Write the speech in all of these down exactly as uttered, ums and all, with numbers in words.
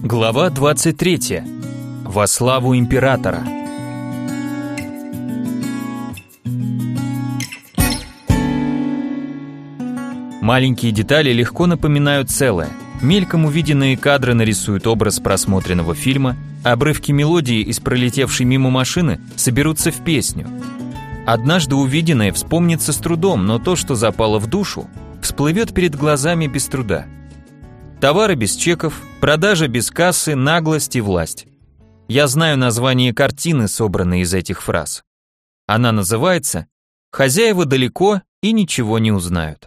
Глава двадцать третья. Во славу императора. Маленькие детали легко напоминают целое. Мельком увиденные кадры нарисуют образ просмотренного фильма, обрывки мелодии из пролетевшей мимо машины соберутся в песню. Однажды увиденное вспомнится с трудом, но то, что запало в душу, всплывет перед глазами без труда. Товары без чеков, продажа без кассы, наглость и власть. Я знаю название картины, собранной из этих фраз. Она называется «Хозяева далеко и ничего не узнают».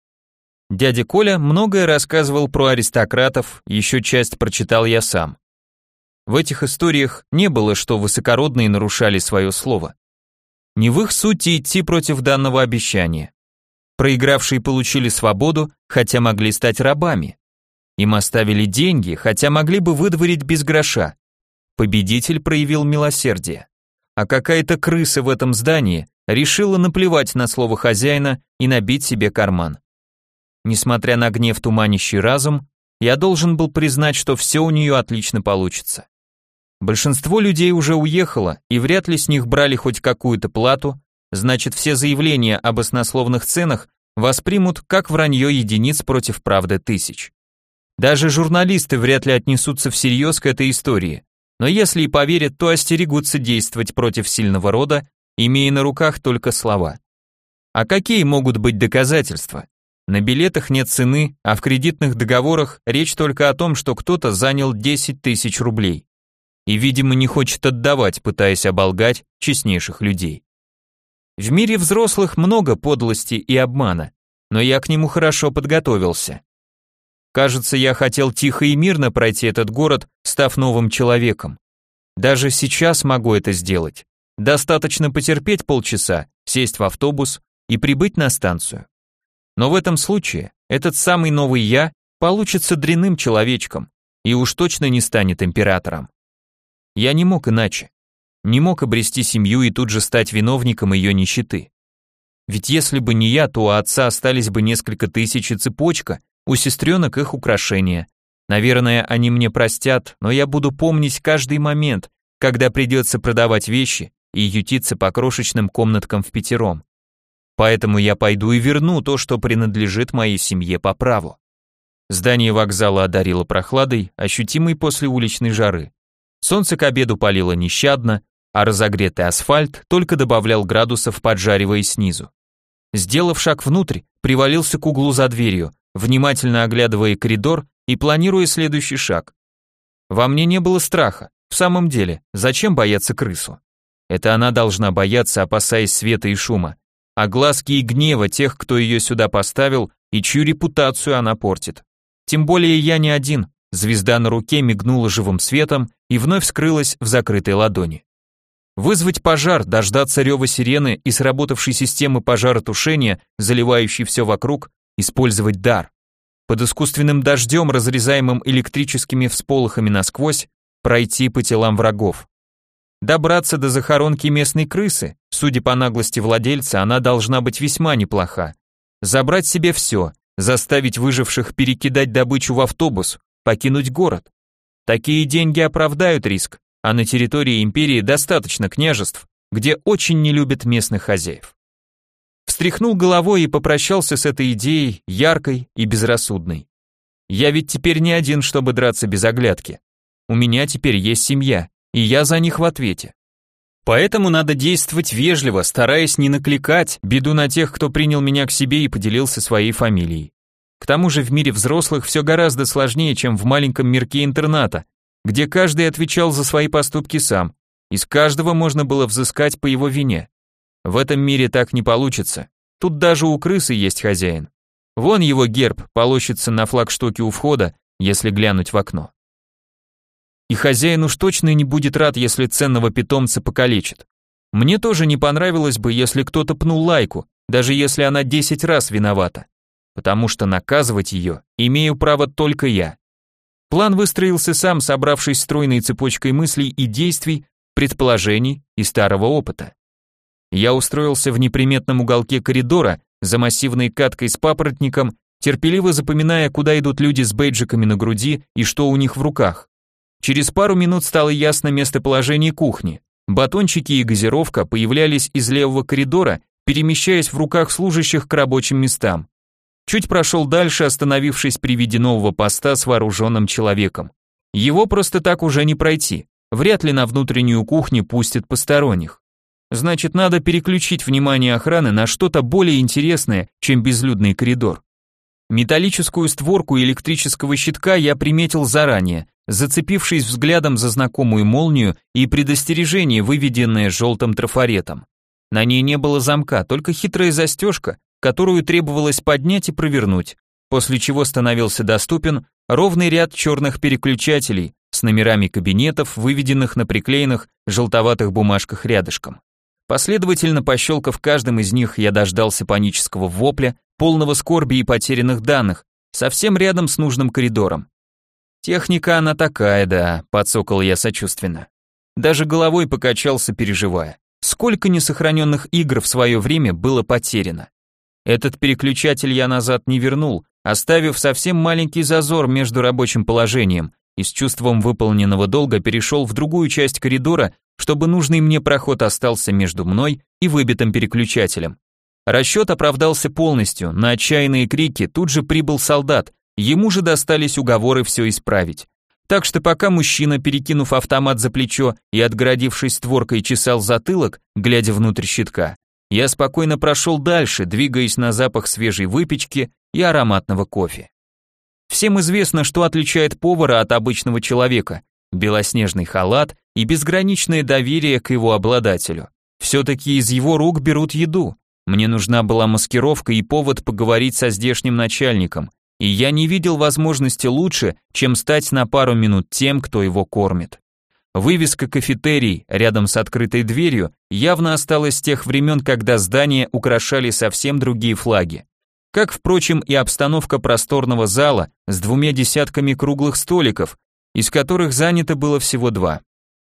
Дядя Коля многое рассказывал про аристократов, еще часть прочитал я сам. В этих историях не было, что высокородные нарушали свое слово. Не в их сути идти против данного обещания. Проигравшие получили свободу, хотя могли стать рабами. Им оставили деньги, хотя могли бы выдворить без гроша. Победитель проявил милосердие. А какая-то крыса в этом здании решила наплевать на слово хозяина и набить себе карман. Несмотря на гнев, туманящий разум, я должен был признать, что все у нее отлично получится. Большинство людей уже уехало, и вряд ли с них брали хоть какую-то плату, значит, все заявления об баснословных ценах воспримут как вранье единиц против правды тысяч. Даже журналисты вряд ли отнесутся всерьез к этой истории, но если и поверят, то остерегутся действовать против сильного рода, имея на руках только слова. А какие могут быть доказательства? На билетах нет цены, а в кредитных договорах речь только о том, что кто-то занял десять тысяч рублей. И, видимо, не хочет отдавать, пытаясь оболгать честнейших людей. В мире взрослых много подлости и обмана, но я к нему хорошо подготовился. Кажется, я хотел тихо и мирно пройти этот город, став новым человеком. Даже сейчас могу это сделать. Достаточно потерпеть полчаса, сесть в автобус и прибыть на станцию. Но в этом случае этот самый новый я получится дрянным человечком и уж точно не станет императором. Я не мог иначе. Не мог обрести семью и тут же стать виновником ее нищеты. Ведь если бы не я, то у отца остались бы несколько тысяч и цепочка, у сестренок их украшения. Наверное, они мне простят, но я буду помнить каждый момент, когда придется продавать вещи и ютиться по крошечным комнаткам впятером. Поэтому я пойду и верну то, что принадлежит моей семье по праву. Здание вокзала одарило прохладой, ощутимой после уличной жары. Солнце к обеду палило нещадно, а разогретый асфальт только добавлял градусов, поджаривая снизу. Сделав шаг внутрь, привалился к углу за дверью, внимательно оглядывая коридор и планируя следующий шаг. Во мне не было страха. В самом деле, зачем бояться крысу? Это она должна бояться, опасаясь света и шума, огласки и гнева тех, кто ее сюда поставил и чью репутацию она портит. Тем более я не один. Звезда на руке мигнула живым светом и вновь скрылась в закрытой ладони. Вызвать пожар, дождаться рева сирены и сработавшей системы пожаротушения, заливающей все вокруг, использовать дар. Под искусственным дождем, разрезаемым электрическими всполохами насквозь, пройти по телам врагов. Добраться до захоронки местной крысы, судя по наглости владельца, она должна быть весьма неплоха. Забрать себе все, заставить выживших перекидать добычу в автобус, покинуть город. Такие деньги оправдают риск, а на территории империи достаточно княжеств, где очень не любят местных хозяев. Встряхнул головой и попрощался с этой идеей, яркой и безрассудной. Я ведь теперь не один, чтобы драться без оглядки. У меня теперь есть семья, и я за них в ответе. Поэтому надо действовать вежливо, стараясь не накликать беду на тех, кто принял меня к себе и поделился своей фамилией. К тому же в мире взрослых все гораздо сложнее, чем в маленьком мирке интерната, где каждый отвечал за свои поступки сам, и с каждого можно было взыскать по его вине. В этом мире так не получится. Тут даже у крысы есть хозяин. Вон его герб полощется на флагштоке у входа, если глянуть в окно. И хозяин уж точно не будет рад, если ценного питомца покалечит. Мне тоже не понравилось бы, если кто-то пнул лайку, даже если она десять раз виновата. Потому что наказывать ее имею право только я. План выстроился сам, собравшись стройной цепочкой мыслей и действий, предположений и старого опыта. Я устроился в неприметном уголке коридора за массивной каткой с папоротником, терпеливо запоминая, куда идут люди с бейджиками на груди и что у них в руках. Через пару минут стало ясно местоположение кухни. Батончики и газировка появлялись из левого коридора, перемещаясь в руках служащих к рабочим местам. Чуть прошел дальше, остановившись при виде нового поста с вооруженным человеком. Его просто так уже не пройти. Вряд ли на внутреннюю кухню пустят посторонних. Значит, надо переключить внимание охраны на что-то более интересное, чем безлюдный коридор. Металлическую створку электрического щитка я приметил заранее, зацепившись взглядом за знакомую молнию и предостережение, выведенное желтым трафаретом. На ней не было замка, только хитрая застежка, которую требовалось поднять и провернуть, после чего становился доступен ровный ряд черных переключателей с номерами кабинетов, выведенных на приклеенных желтоватых бумажках рядышком. Последовательно пощелкав каждым из них, я дождался панического вопля, полного скорби и потерянных данных, совсем рядом с нужным коридором. Техника она такая, да, подсокол я сочувственно. Даже головой покачался, переживая. Сколько несохраненных игр в свое время было потеряно. Этот переключатель я назад не вернул, оставив совсем маленький зазор между рабочим положением и с чувством выполненного долга перешел в другую часть коридора, чтобы нужный мне проход остался между мной и выбитым переключателем. Расчет оправдался полностью, на отчаянные крики тут же прибыл солдат, ему же достались уговоры все исправить. Так что пока мужчина, перекинув автомат за плечо и отгородившись створкой, чесал затылок, глядя внутрь щитка, я спокойно прошел дальше, двигаясь на запах свежей выпечки и ароматного кофе. Всем известно, что отличает повара от обычного человека: белоснежный халат и безграничное доверие к его обладателю. Все-таки из его рук берут еду. Мне нужна была маскировка и повод поговорить со здешним начальником, и я не видел возможности лучше, чем стать на пару минут тем, кто его кормит. Вывеска «Кафетерий» рядом с открытой дверью явно осталась с тех времен, когда здание украшали совсем другие флаги. Как, впрочем, и обстановка просторного зала с двумя десятками круглых столиков, из которых занято было всего два.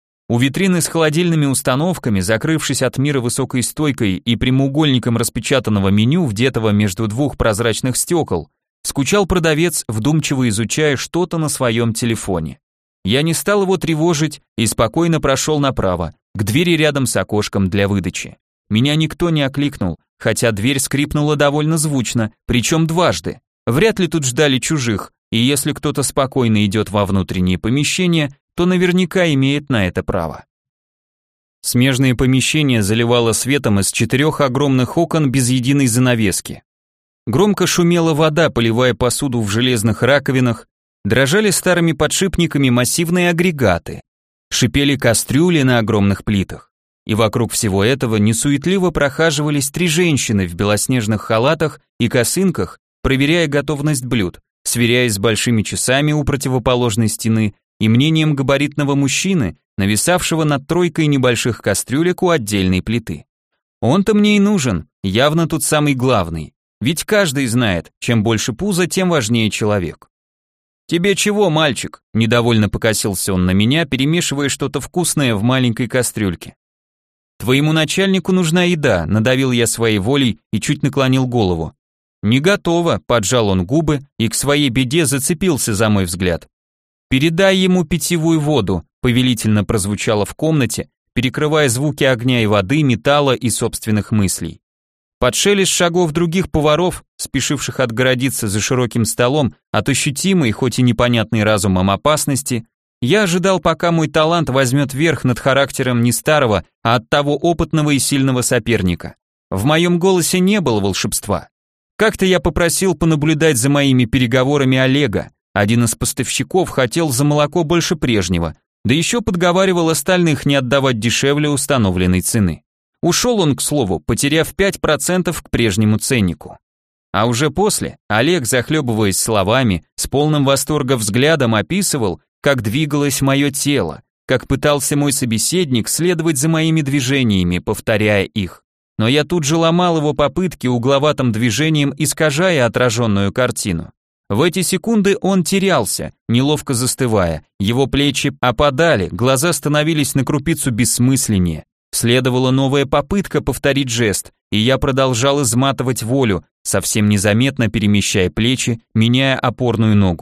У витрины с холодильными установками, закрывшись от мира высокой стойкой и прямоугольником распечатанного меню, вдетого между двух прозрачных стекол, скучал продавец, вдумчиво изучая что-то на своем телефоне. Я не стал его тревожить и спокойно прошел направо, к двери рядом с окошком для выдачи. Меня никто не окликнул, хотя дверь скрипнула довольно звучно, причем дважды. Вряд ли тут ждали чужих, и если кто-то спокойно идет во внутренние помещения, то наверняка имеет на это право. Смежные помещения заливало светом из четырех огромных окон без единой занавески. Громко шумела вода, поливая посуду в железных раковинах, дрожали старыми подшипниками массивные агрегаты, шипели кастрюли на огромных плитах. И вокруг всего этого несуетливо прохаживались три женщины в белоснежных халатах и косынках, проверяя готовность блюд, сверяясь с большими часами у противоположной стены и мнением габаритного мужчины, нависавшего над тройкой небольших кастрюлек у отдельной плиты. Он-то мне и нужен, явно тут самый главный, ведь каждый знает, чем больше пуза, тем важнее человек. «Тебе чего, мальчик?» – недовольно покосился он на меня, перемешивая что-то вкусное в маленькой кастрюльке. «Твоему начальнику нужна еда», – надавил я своей волей и чуть наклонил голову. «Не готово», – поджал он губы и к своей беде зацепился за мой взгляд. «Передай ему питьевую воду», – повелительно прозвучало в комнате, перекрывая звуки огня и воды, металла и собственных мыслей. Под шелест шагов других поваров, спешивших отгородиться за широким столом от ощутимой, хоть и непонятной разумом опасности, я ожидал, пока мой талант возьмет верх над характером не старого, а от того опытного и сильного соперника. В моем голосе не было волшебства. Как-то я попросил понаблюдать за моими переговорами Олега. Один из поставщиков хотел за молоко больше прежнего, да еще подговаривал остальных не отдавать дешевле установленной цены. Ушел он, к слову, потеряв пять процентов к прежнему ценнику. А уже после Олег, захлебываясь словами, с полным восторга взглядом описывал, как двигалось мое тело, как пытался мой собеседник следовать за моими движениями, повторяя их. Но я тут же ломал его попытки угловатым движением, искажая отраженную картину. В эти секунды он терялся, неловко застывая, его плечи опадали, глаза становились на крупицу бессмысленнее. Следовала новая попытка повторить жест, и я продолжал изматывать волю, совсем незаметно перемещая плечи, меняя опорную ногу.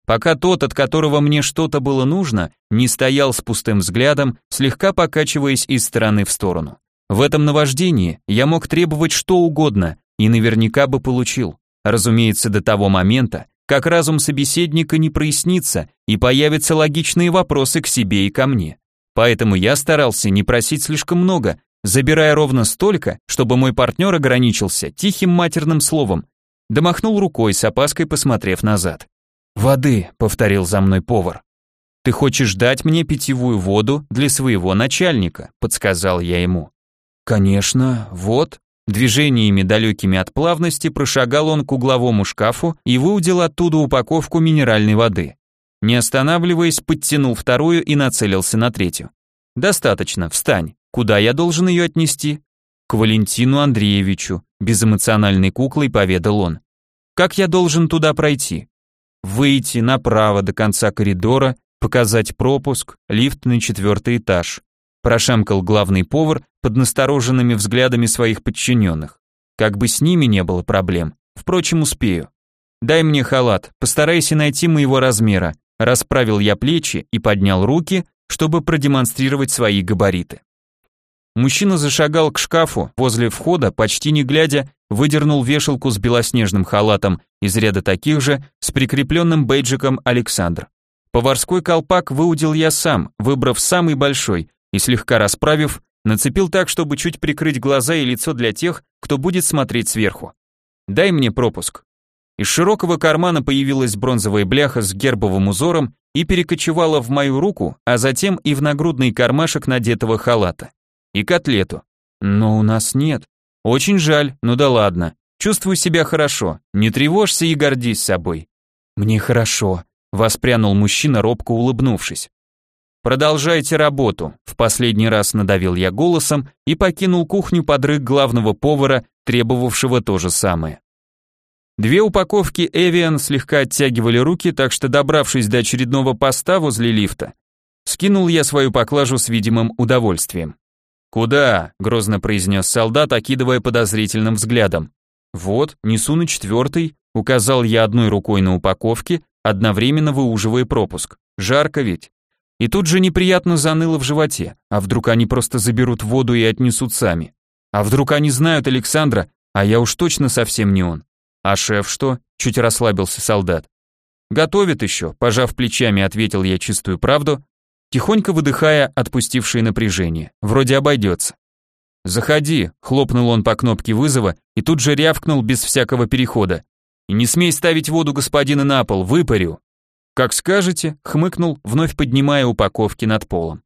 пока тот, от которого мне что-то было нужно, не стоял с пустым взглядом, слегка покачиваясь из стороны в сторону. В этом наваждении я мог требовать что угодно и наверняка бы получил. Разумеется, до того момента, как разум собеседника не прояснится и появятся логичные вопросы к себе и ко мне. Поэтому я старался не просить слишком много, забирая ровно столько, чтобы мой партнер ограничился тихим матерным словом. Домахнул рукой, с опаской посмотрев назад. «Воды», — повторил за мной повар. «Ты хочешь дать мне питьевую воду для своего начальника», — подсказал я ему. «Конечно, вот». Движениями, далекими от плавности, прошагал он к угловому шкафу и выудил оттуда упаковку минеральной воды. Не останавливаясь, подтянул вторую и нацелился на третью. «Достаточно, встань. Куда я должен ее отнести?» «К Валентину Андреевичу», — безэмоциональной куклой поведал он. «Как я должен туда пройти?» «Выйти направо до конца коридора, показать пропуск, лифт на четвертый этаж», прошамкал главный повар под настороженными взглядами своих подчиненных. Как бы с ними не было проблем. Впрочем, успею. «Дай мне халат, постарайся найти моего размера», расправил я плечи и поднял руки, чтобы продемонстрировать свои габариты. Мужчина зашагал к шкафу, возле входа, почти не глядя, выдернул вешалку с белоснежным халатом из ряда таких же, с прикрепленным бейджиком «Александр». Поварской колпак выудил я сам, выбрав самый большой, и слегка расправив, нацепил так, чтобы чуть прикрыть глаза и лицо для тех, кто будет смотреть сверху. «Дай мне пропуск». Из широкого кармана появилась бронзовая бляха с гербовым узором и перекочевала в мою руку, а затем и в нагрудный кармашек надетого халата. И котлету. Но у нас нет. Очень жаль, ну да ладно. Чувствую себя хорошо, не тревожься и гордись собой. Мне хорошо, воспрянул мужчина, робко улыбнувшись. «Продолжайте работу», в последний раз надавил я голосом и покинул кухню под рык главного повара, требовавшего то же самое. Две упаковки Evian слегка оттягивали руки, так что, добравшись до очередного поста возле лифта, скинул я свою поклажу с видимым удовольствием. «Куда?» — грозно произнес солдат, окидывая подозрительным взглядом. «Вот, несу на четвертый», — указал я одной рукой на упаковке, одновременно выуживая пропуск. «Жарко ведь». И тут же неприятно заныло в животе. А вдруг они просто заберут воду и отнесут сами? А вдруг они знают Александра, а я уж точно совсем не он? А шеф что? Чуть расслабился солдат. Готовит еще, пожав плечами, ответил я чистую правду, тихонько выдыхая отпустившее напряжение. Вроде обойдется. «Заходи», — хлопнул он по кнопке вызова и тут же рявкнул без всякого перехода. «И не смей ставить воду господина на пол, выпарю». «Как скажете», — хмыкнул, вновь поднимая упаковки над полом.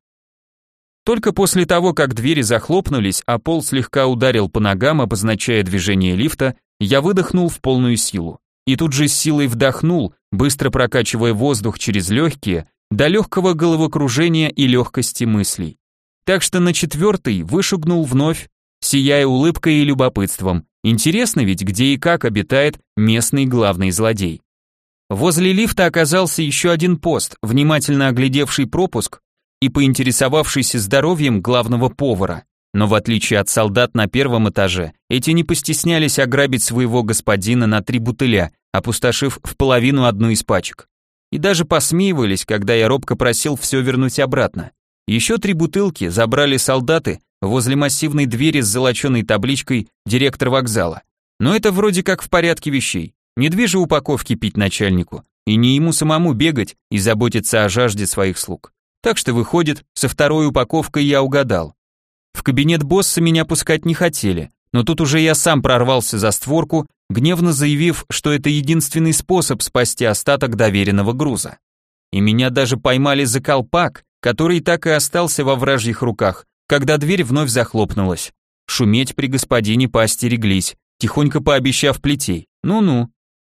Только после того, как двери захлопнулись, а пол слегка ударил по ногам, обозначая движение лифта, я выдохнул в полную силу. И тут же с силой вдохнул, быстро прокачивая воздух через легкие, до легкого головокружения и легкости мыслей. Так что на четвертый вышагнул вновь, сияя улыбкой и любопытством. Интересно ведь, где и как обитает местный главный злодей. Возле лифта оказался еще один пост, внимательно оглядевший пропуск и поинтересовавшийся здоровьем главного повара. Но в отличие от солдат на первом этаже, эти не постеснялись ограбить своего господина на три бутыля, опустошив в половину одну из пачек. И даже посмеивались, когда я робко просил все вернуть обратно. Еще три бутылки забрали солдаты возле массивной двери с золоченой табличкой «Директор вокзала». Но это вроде как в порядке вещей. Не две же упаковки пить начальнику, и не ему самому бегать и заботиться о жажде своих слуг. Так что выходит, со второй упаковкой я угадал. В кабинет босса меня пускать не хотели, но тут уже я сам прорвался за створку, гневно заявив, что это единственный способ спасти остаток доверенного груза. И меня даже поймали за колпак, который так и остался во вражьих руках, когда дверь вновь захлопнулась. Шуметь при господине поостереглись, тихонько пообещав плетей. Ну-ну.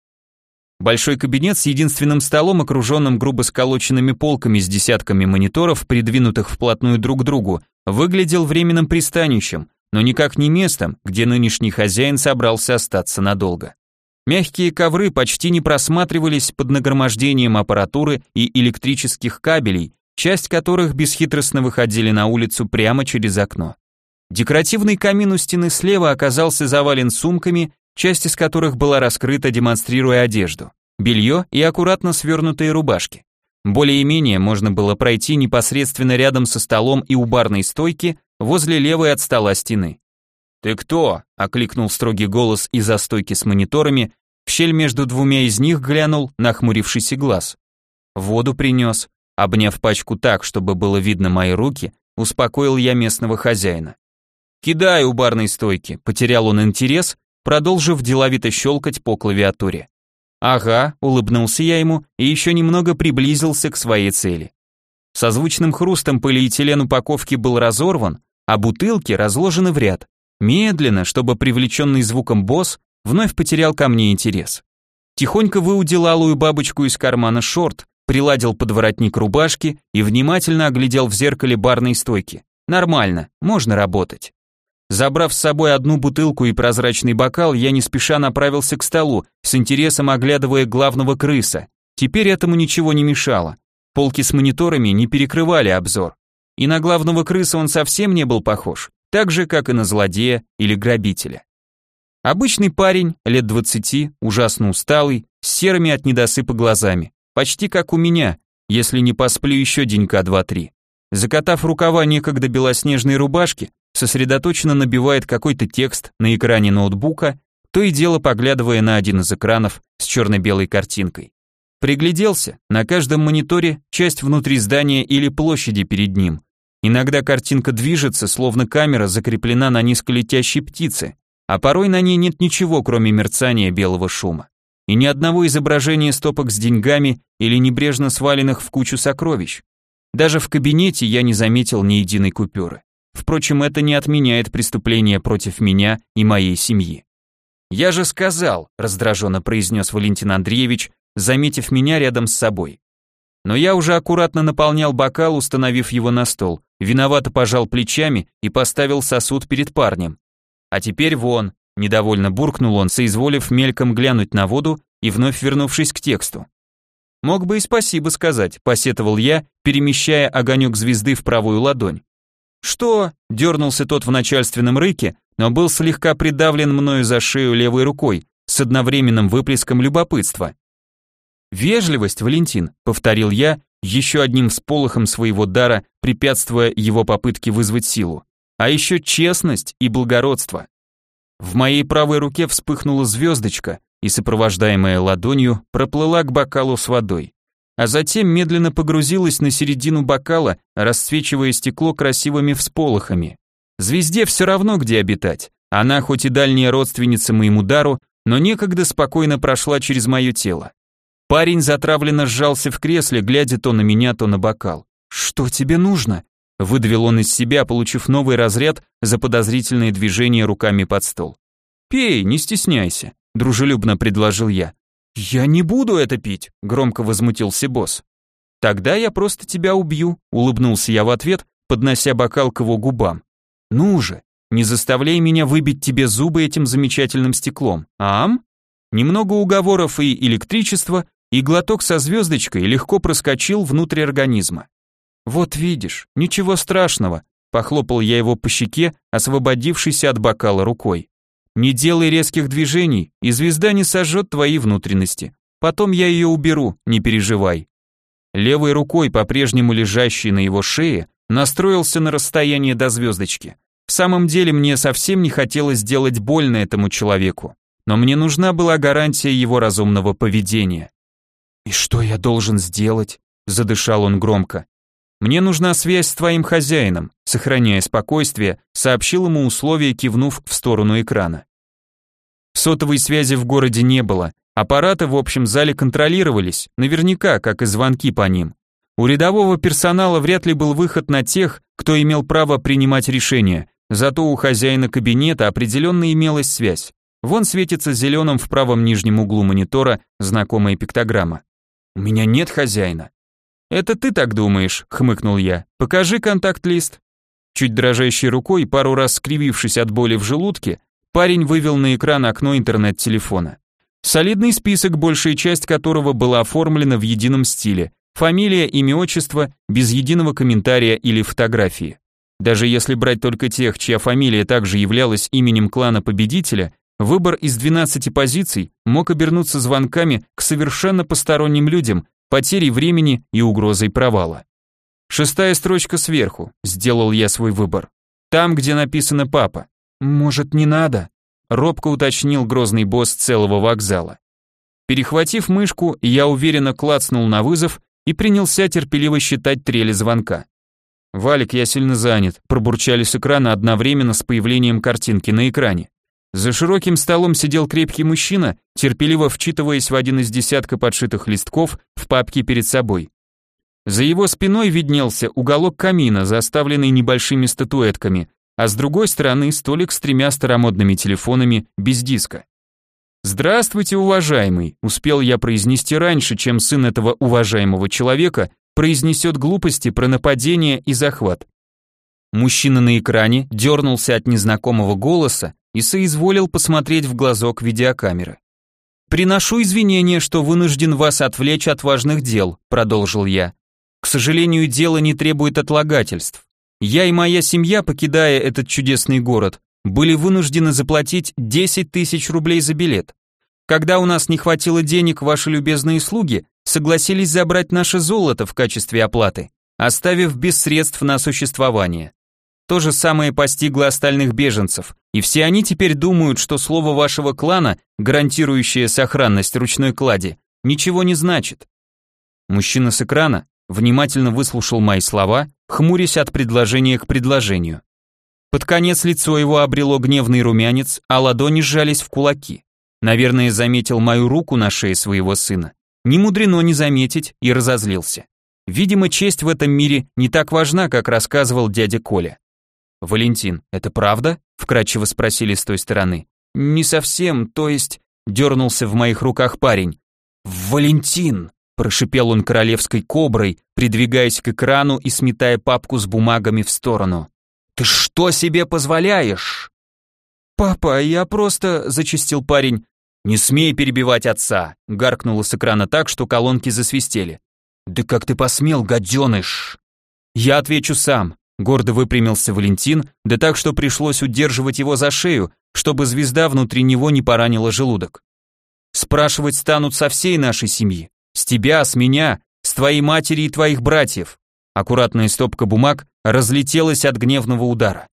Большой кабинет с единственным столом, окруженным грубо сколоченными полками с десятками мониторов, придвинутых вплотную друг к другу, выглядел временным пристанищем, но никак не местом, где нынешний хозяин собрался остаться надолго. Мягкие ковры почти не просматривались под нагромождением аппаратуры и электрических кабелей, часть которых бесхитростно выходили на улицу прямо через окно. Декоративный камин у стены слева оказался завален сумками, часть из которых была раскрыта, демонстрируя одежду. белье и аккуратно свернутые рубашки. Более-менее можно было пройти непосредственно рядом со столом и у барной стойки возле левой от стола стены. «Ты кто?» – окликнул строгий голос из-за стойки с мониторами, в щель между двумя из них глянул нахмурившийся глаз. «Воду принес», обняв пачку так, чтобы было видно мои руки, успокоил я местного хозяина. «Кидай у барной стойки», потерял он интерес, продолжив деловито щелкать по клавиатуре. «Ага», улыбнулся я ему и еще немного приблизился к своей цели. Со звучным хрустом полиэтилен упаковки был разорван, а бутылки разложены в ряд. Медленно, чтобы привлеченный звуком босс вновь потерял ко мне интерес. Тихонько выудил алую бабочку из кармана шорт, приладил подворотник рубашки и внимательно оглядел в зеркале барной стойки. Нормально, можно работать. Забрав с собой одну бутылку и прозрачный бокал, я не спеша направился к столу, с интересом оглядывая главного крыса. Теперь этому ничего не мешало. Полки с мониторами не перекрывали обзор. И на главного крыса он совсем не был похож, так же, как и на злодея или грабителя. Обычный парень, лет двадцати, ужасно усталый, с серыми от недосыпа глазами. Почти как у меня, если не посплю еще денька два-три. Закатав рукава некогда белоснежной рубашки, сосредоточенно набивает какой-то текст на экране ноутбука, то и дело поглядывая на один из экранов с черно-белой картинкой. Пригляделся, на каждом мониторе часть внутри здания или площади перед ним. Иногда картинка движется, словно камера закреплена на низколетящей птице, а порой на ней нет ничего, кроме мерцания белого шума. И ни одного изображения стопок с деньгами или небрежно сваленных в кучу сокровищ. Даже в кабинете я не заметил ни единой купюры. Впрочем, это не отменяет преступления против меня и моей семьи. «Я же сказал», — раздраженно произнес Валентин Андреевич, заметив меня рядом с собой. Но я уже аккуратно наполнял бокал, установив его на стол, виновато пожал плечами и поставил сосуд перед парнем. «А теперь вон», — недовольно буркнул он, соизволив мельком глянуть на воду и вновь вернувшись к тексту. «Мог бы и спасибо сказать», — посетовал я, перемещая огонек звезды в правую ладонь. «Что?» — дернулся тот в начальственном рыке, но был слегка придавлен мною за шею левой рукой, с одновременным выплеском любопытства. «Вежливость, Валентин», — повторил я, еще одним всполохом своего дара, препятствуя его попытке вызвать силу. «А еще честность и благородство». В моей правой руке вспыхнула звездочка и, сопровождаемая ладонью, проплыла к бокалу с водой. А затем медленно погрузилась на середину бокала, расцвечивая стекло красивыми всполохами. Звезде все равно, где обитать. Она, хоть и дальняя родственница моему дару, но некогда спокойно прошла через мое тело. Парень затравленно сжался в кресле, глядя то на меня, то на бокал. «Что тебе нужно?» — выдавил он из себя, получив новый разряд за подозрительные движения руками под стол. «Пей, не стесняйся», — дружелюбно предложил я. «Я не буду это пить», — громко возмутился босс. «Тогда я просто тебя убью», — улыбнулся я в ответ, поднося бокал к его губам. «Ну же, не заставляй меня выбить тебе зубы этим замечательным стеклом, ам?» Немного уговоров и электричества, и глоток со звездочкой легко проскочил внутрь организма. «Вот видишь, ничего страшного», — похлопал я его по щеке, освободившейся от бокала рукой. «Не делай резких движений, и звезда не сожжет твои внутренности. Потом я ее уберу, не переживай». Левой рукой, по-прежнему лежащей на его шее, настроился на расстояние до звездочки. В самом деле мне совсем не хотелось сделать больно этому человеку, но мне нужна была гарантия его разумного поведения. «И что я должен сделать?» – задышал он громко. «Мне нужна связь с твоим хозяином», – сохраняя спокойствие, сообщил ему условие, кивнув в сторону экрана. Сотовой связи в городе не было, аппараты в общем зале контролировались, наверняка, как и звонки по ним. У рядового персонала вряд ли был выход на тех, кто имел право принимать решения, зато у хозяина кабинета определенно имелась связь. Вон светится зеленым в правом нижнем углу монитора знакомая пиктограмма. «У меня нет хозяина». «Это ты так думаешь», — хмыкнул я. «Покажи контакт-лист». Чуть дрожащей рукой, пару раз скривившись от боли в желудке, парень вывел на экран окно интернет-телефона. Солидный список, большая часть которого была оформлена в едином стиле. Фамилия, имя, отчество, без единого комментария или фотографии. Даже если брать только тех, чья фамилия также являлась именем клана победителя, Выбор из двенадцати позиций мог обернуться звонками к совершенно посторонним людям, потерей времени и угрозой провала. Шестая строчка сверху, сделал я свой выбор. Там, где написано «папа». «Может, не надо?» — робко уточнил грозный босс целого вокзала. Перехватив мышку, я уверенно клацнул на вызов и принялся терпеливо считать трели звонка. «Валик, я сильно занят», — пробурчали с экрана одновременно с появлением картинки на экране. За широким столом сидел крепкий мужчина, терпеливо вчитываясь в один из десятка подшитых листков в папке перед собой. За его спиной виднелся уголок камина, заставленный небольшими статуэтками, а с другой стороны столик с тремя старомодными телефонами без диска. «Здравствуйте, уважаемый», — успел я произнести раньше, чем сын этого уважаемого человека произнесет глупости про нападение и захват. Мужчина на экране дернулся от незнакомого голоса и соизволил посмотреть в глазок видеокамеры. «Приношу извинения, что вынужден вас отвлечь от важных дел», — продолжил я. «К сожалению, дело не требует отлагательств. Я и моя семья, покидая этот чудесный город, были вынуждены заплатить десять тысяч рублей за билет. Когда у нас не хватило денег, ваши любезные слуги согласились забрать наше золото в качестве оплаты, оставив без средств на существование. То же самое постигло остальных беженцев, и все они теперь думают, что слово вашего клана, гарантирующее сохранность ручной клади, ничего не значит». Мужчина с экрана внимательно выслушал мои слова, хмурясь от предложения к предложению. Под конец лицо его обрело гневный румянец, а ладони сжались в кулаки. Наверное, заметил мою руку на шее своего сына. Не мудрено не заметить, и разозлился. Видимо, честь в этом мире не так важна, как рассказывал дядя Коля. «Валентин, это правда?» — вкратчиво спросили с той стороны. «Не совсем, то есть...» — дернулся в моих руках парень. «Валентин!» — прошипел он королевской коброй, придвигаясь к экрану и сметая папку с бумагами в сторону. «Ты что себе позволяешь?» «Папа, я просто...» — зачастил парень. «Не смей перебивать отца!» — гаркнуло с экрана так, что колонки засвистели. «Да как ты посмел, гаденыш!» «Я отвечу сам», — гордо выпрямился Валентин, да так, что пришлось удерживать его за шею, чтобы звезда внутри него не поранила желудок. «Спрашивать станут со всей нашей семьи. С тебя, с меня, с твоей матери и твоих братьев». Аккуратная стопка бумаг разлетелась от гневного удара.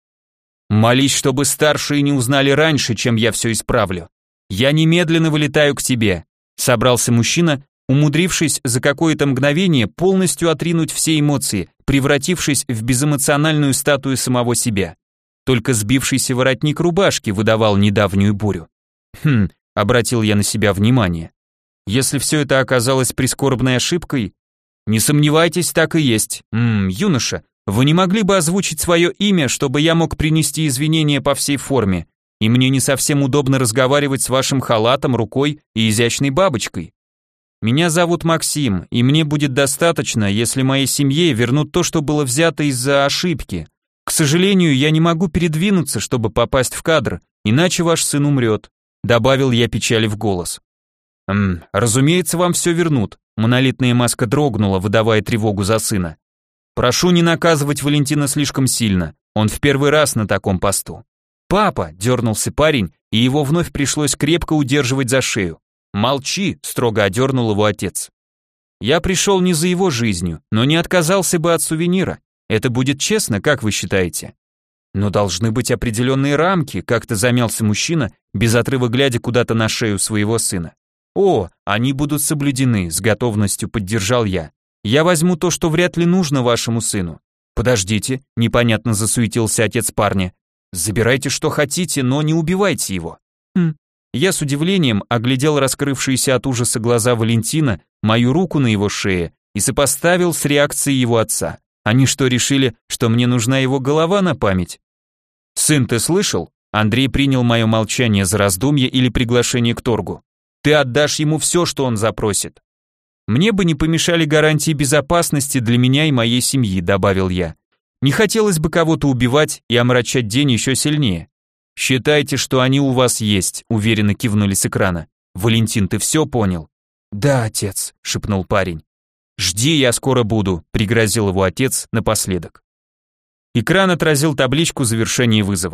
«Молись, чтобы старшие не узнали раньше, чем я все исправлю. Я немедленно вылетаю к тебе», — собрался мужчина, умудрившись за какое-то мгновение полностью отринуть все эмоции, превратившись в безэмоциональную статую самого себя. Только сбившийся воротник рубашки выдавал недавнюю бурю. «Хм», — обратил я на себя внимание. «Если все это оказалось прискорбной ошибкой, не сомневайтесь, так и есть. Ммм, юноша, вы не могли бы озвучить свое имя, чтобы я мог принести извинения по всей форме, и мне не совсем удобно разговаривать с вашим халатом, рукой и изящной бабочкой. Меня зовут Максим, и мне будет достаточно, если моей семье вернут то, что было взято из-за ошибки. К сожалению, я не могу передвинуться, чтобы попасть в кадр, иначе ваш сын умрет», — добавил я печали в голос. «Ммм, разумеется, вам все вернут», — монолитная маска дрогнула, выдавая тревогу за сына. «Прошу не наказывать Валентина слишком сильно, он в первый раз на таком посту». «Папа!» — дернулся парень, и его вновь пришлось крепко удерживать за шею. «Молчи!» — строго одернул его отец. «Я пришел не за его жизнью, но не отказался бы от сувенира. Это будет честно, как вы считаете?» «Но должны быть определенные рамки», — как-то замялся мужчина, без отрыва глядя куда-то на шею своего сына. «О, они будут соблюдены», — с готовностью поддержал я. «Я возьму то, что вряд ли нужно вашему сыну». «Подождите», — непонятно засуетился отец парня. «Забирайте, что хотите, но не убивайте его». «Хм». Я с удивлением оглядел раскрывшиеся от ужаса глаза Валентина, мою руку на его шее и сопоставил с реакцией его отца. Они что, решили, что мне нужна его голова на память? «Сын, ты слышал?» Андрей принял мое молчание за раздумье или приглашение к торгу. «Ты отдашь ему все, что он запросит». «Мне бы не помешали гарантии безопасности для меня и моей семьи», добавил я. «Не хотелось бы кого-то убивать и омрачать день еще сильнее». «Считайте, что они у вас есть», уверенно кивнули с экрана. «Валентин, ты все понял?» «Да, отец», шепнул парень. «Жди, я скоро буду», пригрозил его отец напоследок. Экран отразил табличку завершения вызова.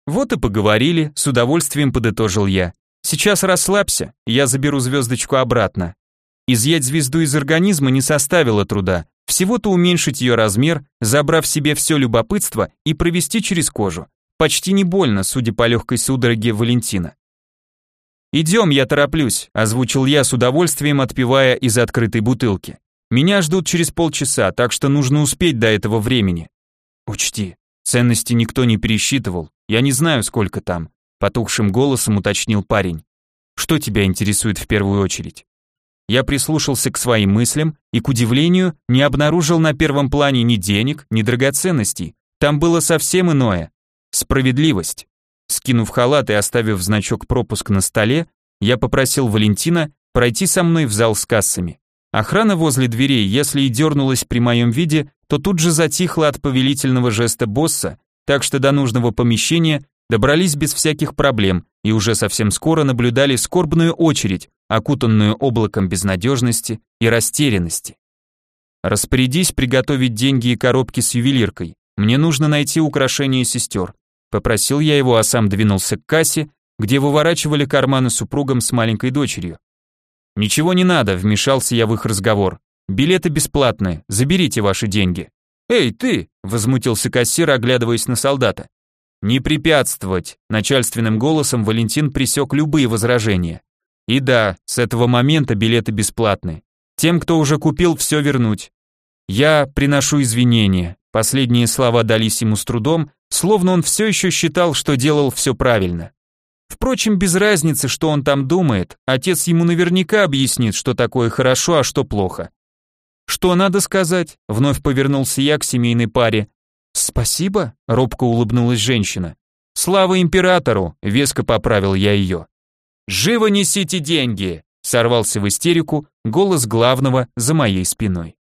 Вот и поговорили, с удовольствием подытожил я. Сейчас расслабься, я заберу звездочку обратно. Изъять звезду из организма не составило труда, всего-то уменьшить ее размер, забрав себе все любопытство и провести через кожу. Почти не больно, судя по легкой судороге Валентина. «Идем, я тороплюсь», – озвучил я с удовольствием, отпивая из открытой бутылки. «Меня ждут через полчаса, так что нужно успеть до этого времени». «Учти, ценности никто не пересчитывал, я не знаю, сколько там», – потухшим голосом уточнил парень. «Что тебя интересует в первую очередь?» Я прислушался к своим мыслям и, к удивлению, не обнаружил на первом плане ни денег, ни драгоценностей. Там было совсем иное. Справедливость. Скинув халат и оставив значок пропуск на столе, я попросил Валентина пройти со мной в зал с кассами. Охрана возле дверей, если и дернулась при моем виде, то тут же затихла от повелительного жеста босса, так что до нужного помещения добрались без всяких проблем и уже совсем скоро наблюдали скорбную очередь, окутанную облаком безнадежности и растерянности. «Распорядись приготовить деньги и коробки с ювелиркой. Мне нужно найти украшения сестер», — попросил я его, а сам двинулся к кассе, где выворачивали карманы супругам с маленькой дочерью. «Ничего не надо», — вмешался я в их разговор. «Билеты бесплатные, заберите ваши деньги». «Эй, ты!» — возмутился кассир, оглядываясь на солдата. «Не препятствовать», — начальственным голосом Валентин пресек любые возражения. «И да, с этого момента билеты бесплатны. Тем, кто уже купил, все вернуть. Я приношу извинения». Последние слова дались ему с трудом, словно он все еще считал, что делал все правильно. Впрочем, без разницы, что он там думает, отец ему наверняка объяснит, что такое хорошо, а что плохо. «Что надо сказать?» — вновь повернулся я к семейной паре. «Спасибо», — робко улыбнулась женщина. «Слава императору», — веско поправил я ее. «Живо несите деньги!» — сорвался в истерику голос главного за моей спиной.